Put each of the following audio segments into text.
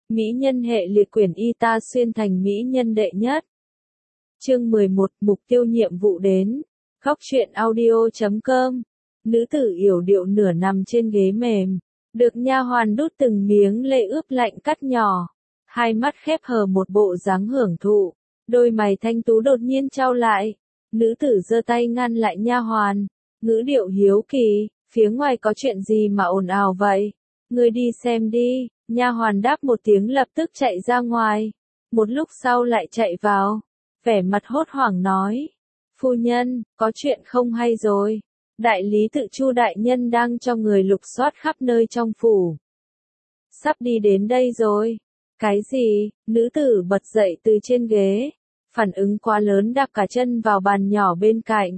Mỹ nhân hệ liệt quyển y ta xuyên thành mỹ nhân đệ nhất. Chương 11, mục tiêu nhiệm vụ đến. Góc truyện audio.com. Nữ tử yểu điệu nửa nằm trên ghế mềm, được nha hoàn đút từng miếng lê ướp lạnh cắt nhỏ, hai mắt khép hờ một bộ dáng hưởng thụ, đôi mày thanh tú đột nhiên chau lại. Nữ tử giơ tay ngăn lại nha hoàn, ngữ điệu hiếu kỳ, phía ngoài có chuyện gì mà ồn ào vậy? Ngươi đi xem đi. Nha hoàn đáp một tiếng lập tức chạy ra ngoài, một lúc sau lại chạy vào, vẻ mặt hốt hoảng nói: phu nhân, có chuyện không hay rồi. Đại lý tự Chu đại nhân đang cho người lục soát khắp nơi trong phủ. Sắp đi đến đây rồi. Cái gì? Nữ tử bật dậy từ trên ghế, phản ứng quá lớn đạp cả chân vào bàn nhỏ bên cạnh.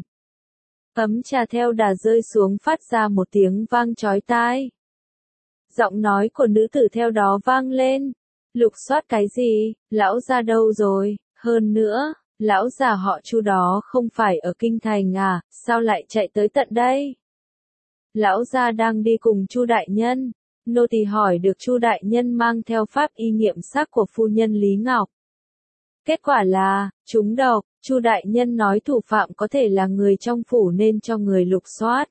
Ấm trà theo đà rơi xuống phát ra một tiếng vang chói tai. Giọng nói của nữ tử theo đó vang lên. Lục soát cái gì? Lão gia đâu rồi? Hơn nữa, lão già họ Chu đó không phải ở kinh thành à, sao lại chạy tới tận đây? Lão gia đang đi cùng Chu đại nhân. Nô tỳ hỏi được Chu đại nhân mang theo pháp y nghiệm xác của phu nhân Lý Ngọc. Kết quả là, trúng độc. Chu đại nhân nói thủ phạm có thể là người trong phủ nên cho người lục soát.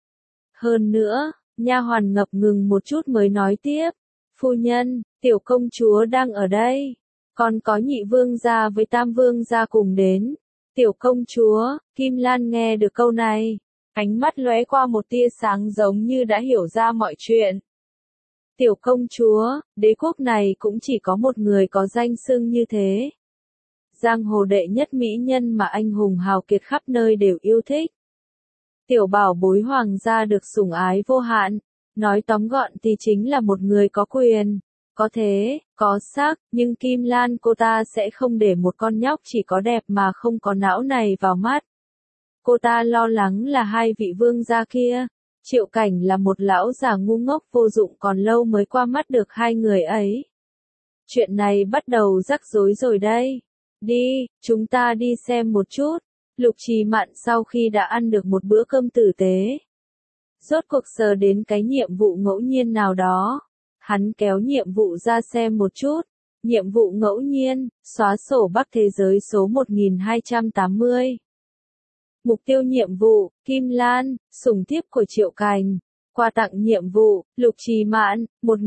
Hơn nữa, nha hoàn ngập ngừng một chút mới nói tiếp: phu nhân, tiểu công chúa đang ở đây. Còn có nhị vương gia với tam vương gia cùng đến. Tiểu công chúa, Kim Lan nghe được câu này, ánh mắt lóe qua một tia sáng giống như đã hiểu ra mọi chuyện. Tiểu công chúa, đế quốc này cũng chỉ có một người có danh xưng như thế. Giang hồ đệ nhất mỹ nhân mà anh hùng hào kiệt khắp nơi đều yêu thích. Tiểu bảo bối hoàng gia được sủng ái vô hạn, nói tóm gọn thì chính là một người có quyền, có thế, có sắc, nhưng Kim Lan cô ta sẽ không để một con nhóc chỉ có đẹp mà không có não này vào mắt. Cô ta lo lắng là hai vị vương gia kia. Triệu Cảnh là một lão già ngu ngốc vô dụng còn lâu mới qua mắt được hai người ấy. Chuyện này bắt đầu rắc rối rồi đây. Đi, chúng ta đi xem một chút. Lục Trì Mạn sau khi đã ăn được một bữa cơm tử tế, rốt cuộc sờ đến cái nhiệm vụ ngẫu nhiên nào đó. Hắn kéo nhiệm vụ ra xem một chút. Nhiệm vụ ngẫu nhiên, xóa sổ Bắc thế giới số 1280. Mục tiêu nhiệm vụ, Kim Lan, sủng thiếp của Triệu Cảnh. Quà tặng nhiệm vụ, Lục Trì Mạn,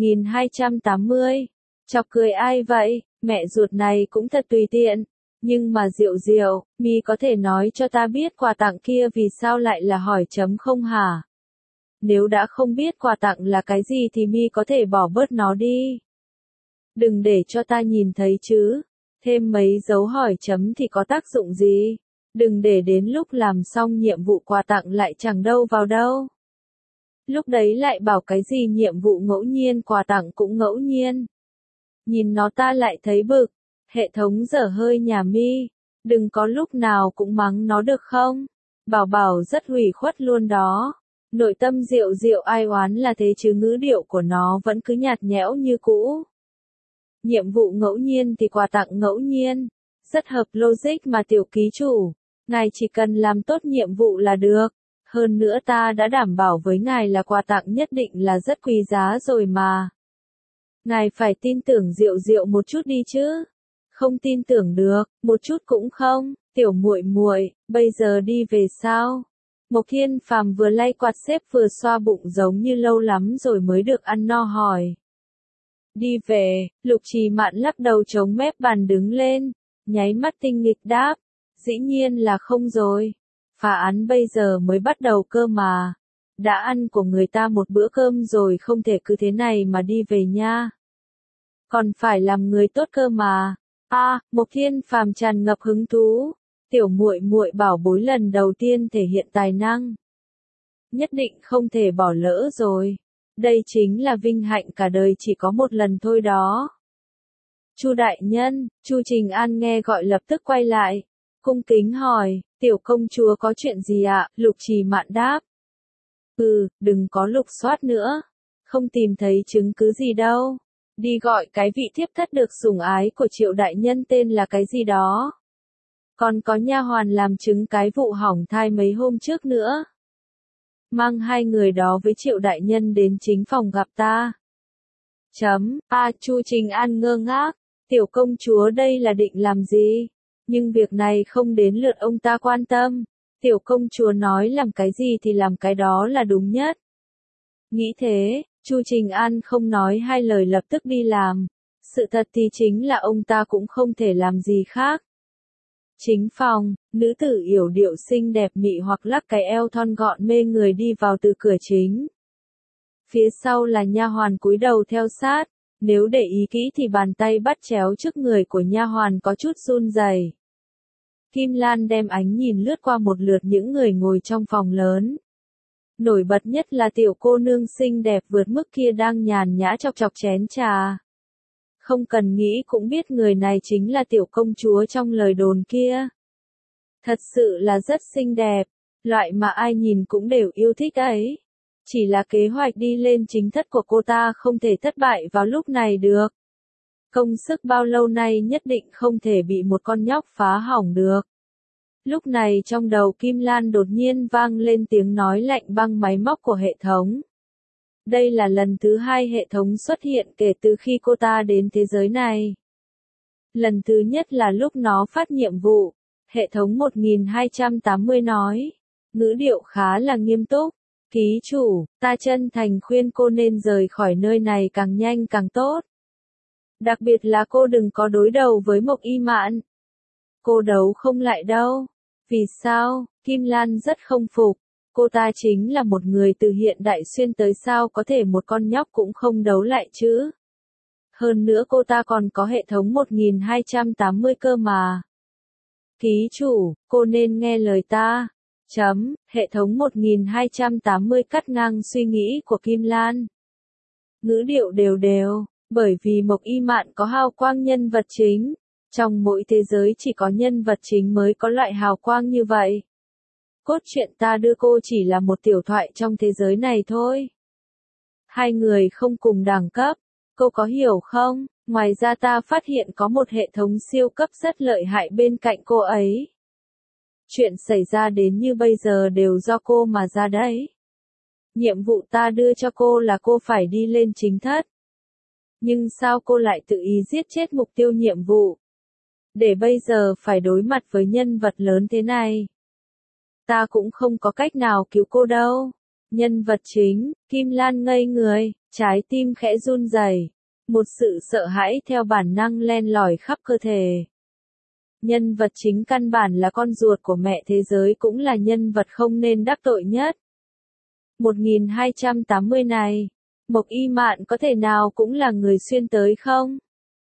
1280. Chọc cười ai vậy, mẹ ruột này cũng thật tùy tiện. Nhưng mà Diệu Diệu, mi có thể nói cho ta biết quà tặng kia vì sao lại là hỏi chấm không hả? Nếu đã không biết quà tặng là cái gì thì mi có thể bỏ bớt nó đi. Đừng để cho ta nhìn thấy chứ. Thêm mấy dấu hỏi chấm thì có tác dụng gì? Đừng để đến lúc làm xong nhiệm vụ quà tặng lại chẳng đâu vào đâu. Lúc đấy lại bảo cái gì nhiệm vụ ngẫu nhiên quà tặng cũng ngẫu nhiên. Nhìn nó ta lại thấy bực. Hệ thống dở hơi nhà mi. Đừng có lúc nào cũng mắng nó được không? Bảo bảo rất hủy khuất luôn đó. Nội tâm Diệu Diệu ai oán là thế chứ ngữ điệu của nó vẫn cứ nhạt nhẽo như cũ. Nhiệm vụ ngẫu nhiên thì quà tặng ngẫu nhiên. Rất hợp logic mà tiểu ký chủ. Ngài chỉ cần làm tốt nhiệm vụ là được. Hơn nữa ta đã đảm bảo với ngài là quà tặng nhất định là rất quý giá rồi mà. Ngài phải tin tưởng Diệu Diệu một chút đi chứ. Không tin tưởng được, một chút cũng không. Tiểu muội muội, bây giờ đi về sao? Mộc Thiên Phàm vừa lay quạt xếp vừa xoa bụng giống như lâu lắm rồi mới được ăn no hỏi. Đi về, Lục Trì Mạn lắc đầu chống mép bàn đứng lên, nháy mắt tinh nghịch đáp. Dĩ nhiên là không rồi. Phá án bây giờ mới bắt đầu cơ mà. Đã ăn của người ta một bữa cơm rồi không thể cứ thế này mà đi về nha. Còn phải làm người tốt cơ mà. Mộc Thiên Phàm tràn ngập hứng thú. Tiểu muội muội bảo bối lần đầu tiên thể hiện tài năng. Nhất định không thể bỏ lỡ rồi. Đây chính là vinh hạnh cả đời chỉ có một lần thôi đó. Chu đại nhân, Chu Trình An nghe gọi lập tức quay lại. Cung kính hỏi, tiểu công chúa có chuyện gì ạ? Lục Trì Mạn đáp. Đừng có lục soát nữa. Không tìm thấy chứng cứ gì đâu. Đi gọi cái vị thiếp thất được sủng ái của Triệu đại nhân tên là cái gì đó. Còn có nha hoàn làm chứng cái vụ hỏng thai mấy hôm trước nữa. Mang hai người đó với Triệu đại nhân đến chính phòng gặp ta. Chu Trình An ngơ ngác, tiểu công chúa đây là định làm gì? Nhưng việc này không đến lượt ông ta quan tâm. Tiểu công chúa nói làm cái gì thì làm cái đó là đúng nhất. Nghĩ thế, Chu Trình An không nói hai lời lập tức đi làm. Sự thật thì chính là ông ta cũng không thể làm gì khác. Chính phòng, nữ tử yểu điệu xinh đẹp mị hoặc lắc cái eo thon gọn mê người đi vào từ cửa chính. Phía sau là nha hoàn cúi đầu theo sát, nếu để ý kỹ thì bàn tay bắt chéo trước người của nha hoàn có chút run rẩy. Kim Lan đem ánh nhìn lướt qua một lượt những người ngồi trong phòng lớn. Nổi bật nhất là tiểu cô nương xinh đẹp vượt mức kia đang nhàn nhã chọc chọc chén trà. Không cần nghĩ cũng biết người này chính là tiểu công chúa trong lời đồn kia. Thật sự là rất xinh đẹp, loại mà ai nhìn cũng đều yêu thích ấy. Chỉ là kế hoạch đi lên chính thất của cô ta không thể thất bại vào lúc này được. Công sức bao lâu nay nhất định không thể bị một con nhóc phá hỏng được. Lúc này trong đầu Kim Lan đột nhiên vang lên tiếng nói lạnh băng máy móc của hệ thống. Đây là lần thứ 2 hệ thống xuất hiện kể từ khi cô ta đến thế giới này. Lần thứ nhất là lúc nó phát nhiệm vụ. Hệ thống 1280 nói. Ngữ điệu khá là nghiêm túc. Ký chủ, ta chân thành khuyên cô nên rời khỏi nơi này càng nhanh càng tốt. Đặc biệt là cô đừng có đối đầu với Mộc Y Mạn. Cô đấu không lại đâu. Vì sao? Kim Lan rất không phục. Cô ta chính là một người từ hiện đại xuyên tới sao có thể một con nhóc cũng không đấu lại chứ. Hơn nữa cô ta còn có hệ thống 1280 cơ mà. Ký chủ, cô nên nghe lời ta. Hệ thống 1280 cắt ngang suy nghĩ của Kim Lan. Ngữ điệu đều đều, bởi vì Mộc Y Mạn có hào quang nhân vật chính. Trong mỗi thế giới chỉ có nhân vật chính mới có loại hào quang như vậy. Cốt truyện ta đưa cô chỉ là một tiểu thoại trong thế giới này thôi. Hai người không cùng đẳng cấp, cô có hiểu không? Ngoài ra ta phát hiện có một hệ thống siêu cấp rất lợi hại bên cạnh cô ấy. Chuyện xảy ra đến như bây giờ đều do cô mà ra đấy. Nhiệm vụ ta đưa cho cô là cô phải đi lên chính thất. Nhưng sao cô lại tự ý giết chết mục tiêu nhiệm vụ? Để bây giờ phải đối mặt với nhân vật lớn thế này. Ta cũng không có cách nào cứu cô đâu. Nhân vật chính, Kim Lan ngây người, trái tim khẽ run rẩy, một sự sợ hãi theo bản năng len lỏi khắp cơ thể. Nhân vật chính căn bản là con ruột của mẹ thế giới cũng là nhân vật không nên đắc tội nhất. 1280 này, Mộc Y Mạn có thể nào cũng là người xuyên tới không?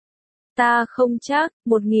Ta không chắc,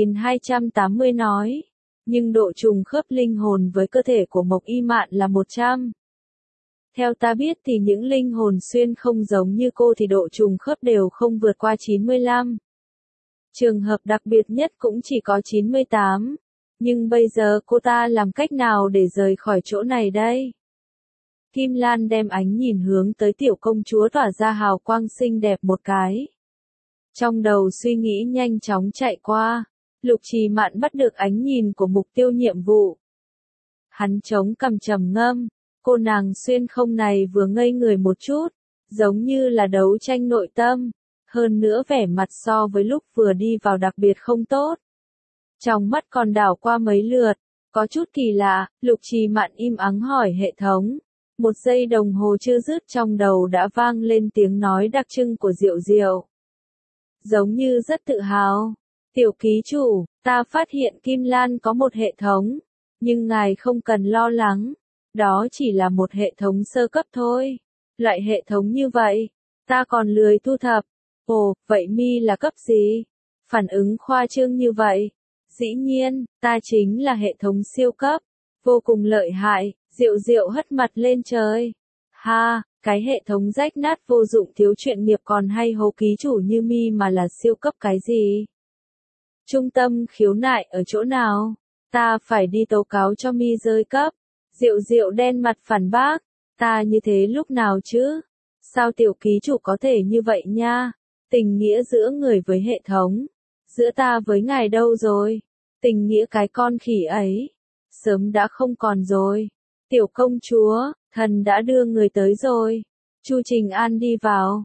1280 nói. Nhưng độ trùng khớp linh hồn với cơ thể của Mộc Y Mạn là 100. Theo ta biết thì những linh hồn xuyên không giống như cô thì độ trùng khớp đều không vượt qua 95. Trường hợp đặc biệt nhất cũng chỉ có 98. Nhưng bây giờ cô ta làm cách nào để rời khỏi chỗ này đây? Kim Lan đem ánh nhìn hướng tới tiểu công chúa tỏa ra hào quang xinh đẹp một cái. Trong đầu suy nghĩ nhanh chóng chạy qua. Lục Trì Mạn bắt được ánh nhìn của mục tiêu nhiệm vụ. Hắn chống cằm trầm ngâm, cô nàng xuyên không này vừa ngây người một chút, giống như là đấu tranh nội tâm, hơn nữa vẻ mặt so với lúc vừa đi vào đặc biệt không tốt. Trong mắt còn đảo qua mấy lượt, có chút kỳ lạ, Lục Trì Mạn im ắng hỏi hệ thống. Một giây đồng hồ chưa dứt trong đầu đã vang lên tiếng nói đặc trưng của Diệu Diệu. Giống như rất tự hào. Tiểu ký chủ, ta phát hiện Kim Lan có một hệ thống, nhưng ngài không cần lo lắng, đó chỉ là một hệ thống sơ cấp thôi. Loại hệ thống như vậy, ta còn lười thu thập. Ồ, vậy mi là cấp gì? Phản ứng khoa trương như vậy. Dĩ nhiên, ta chính là hệ thống siêu cấp, vô cùng lợi hại. Diệu Diệu hất mặt lên trời. Ha, cái hệ thống rách nát vô dụng thiếu chuyện nghiệp còn hay hố ký chủ như mi mà là siêu cấp cái gì? Trung tâm khiếu nại ở chỗ nào? Ta phải đi tố cáo cho mi rơi cấp. Diệu Diệu đen mặt phản bác. Ta như thế lúc nào chứ? Sao tiểu ký chủ có thể như vậy nha? Tình nghĩa giữa người với hệ thống. Giữa ta với ngài đâu rồi? Tình nghĩa cái con khỉ ấy. Sớm đã không còn rồi. Tiểu công chúa, thần đã đưa người tới rồi. Chu Trình An đi vào.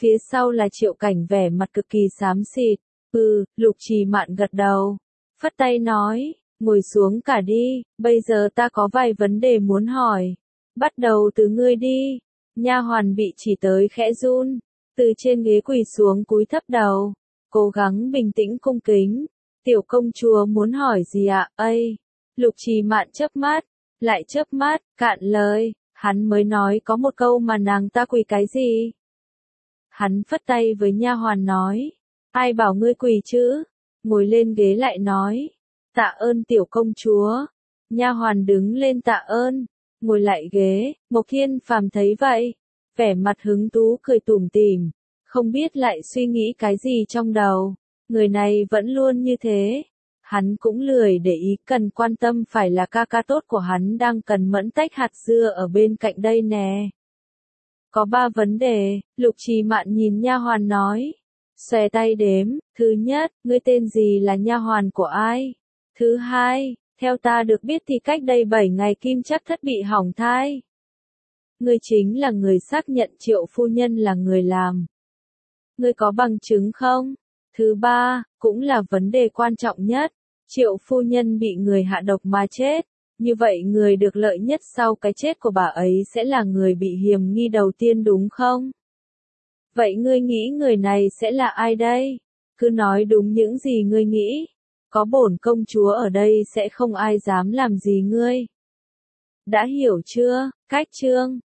Phía sau là Triệu Cảnh vẻ mặt cực kỳ xám xịt. Lục Trì Mạn gật đầu. Phất tay nói, ngồi xuống cả đi, bây giờ ta có vài vấn đề muốn hỏi. Bắt đầu từ ngươi đi. Nha hoàn bị chỉ tới khẽ run, từ trên ghế quỳ xuống cúi thấp đầu, cố gắng bình tĩnh cung kính. Tiểu công chúa muốn hỏi gì ạ? Lục Trì Mạn chớp mắt, lại chớp mắt, cạn lời, hắn mới nói có một câu mà nàng ta quỳ cái gì? Hắn phất tay với nha hoàn nói, ai bảo ngươi quỳ chứ? Ngồi lên ghế lại nói, tạ ơn tiểu công chúa. Nha hoàn đứng lên tạ ơn, ngồi lại ghế. Mộc Thiên Phàm thấy vậy, vẻ mặt hứng thú cười tủm tỉm, không biết lại suy nghĩ cái gì trong đầu. Người này vẫn luôn như thế. Hắn cũng lười để ý, cần quan tâm phải là ca ca tốt của hắn đang cần mẫn tách hạt dưa ở bên cạnh đây nè. Có 3 vấn đề, Lục Trì Mạn nhìn nha hoàn nói. Xòe tay đếm, thứ nhất, ngươi tên gì, là nha hoàn của ai? Thứ hai, theo ta được biết thì cách đây 7 ngày Kim Trắc Thất bị hỏng thai. Ngươi chính là người xác nhận Triệu phu nhân là người làm. Ngươi có bằng chứng không? Thứ ba, cũng là vấn đề quan trọng nhất, Triệu phu nhân bị người hạ độc mà chết. Như vậy người được lợi nhất sau cái chết của bà ấy sẽ là người bị hiềm nghi đầu tiên đúng không? Vậy ngươi nghĩ người này sẽ là ai đây? Cứ nói đúng những gì ngươi nghĩ. Có bổn công chúa ở đây sẽ không ai dám làm gì ngươi. Đã hiểu chưa? Cách chương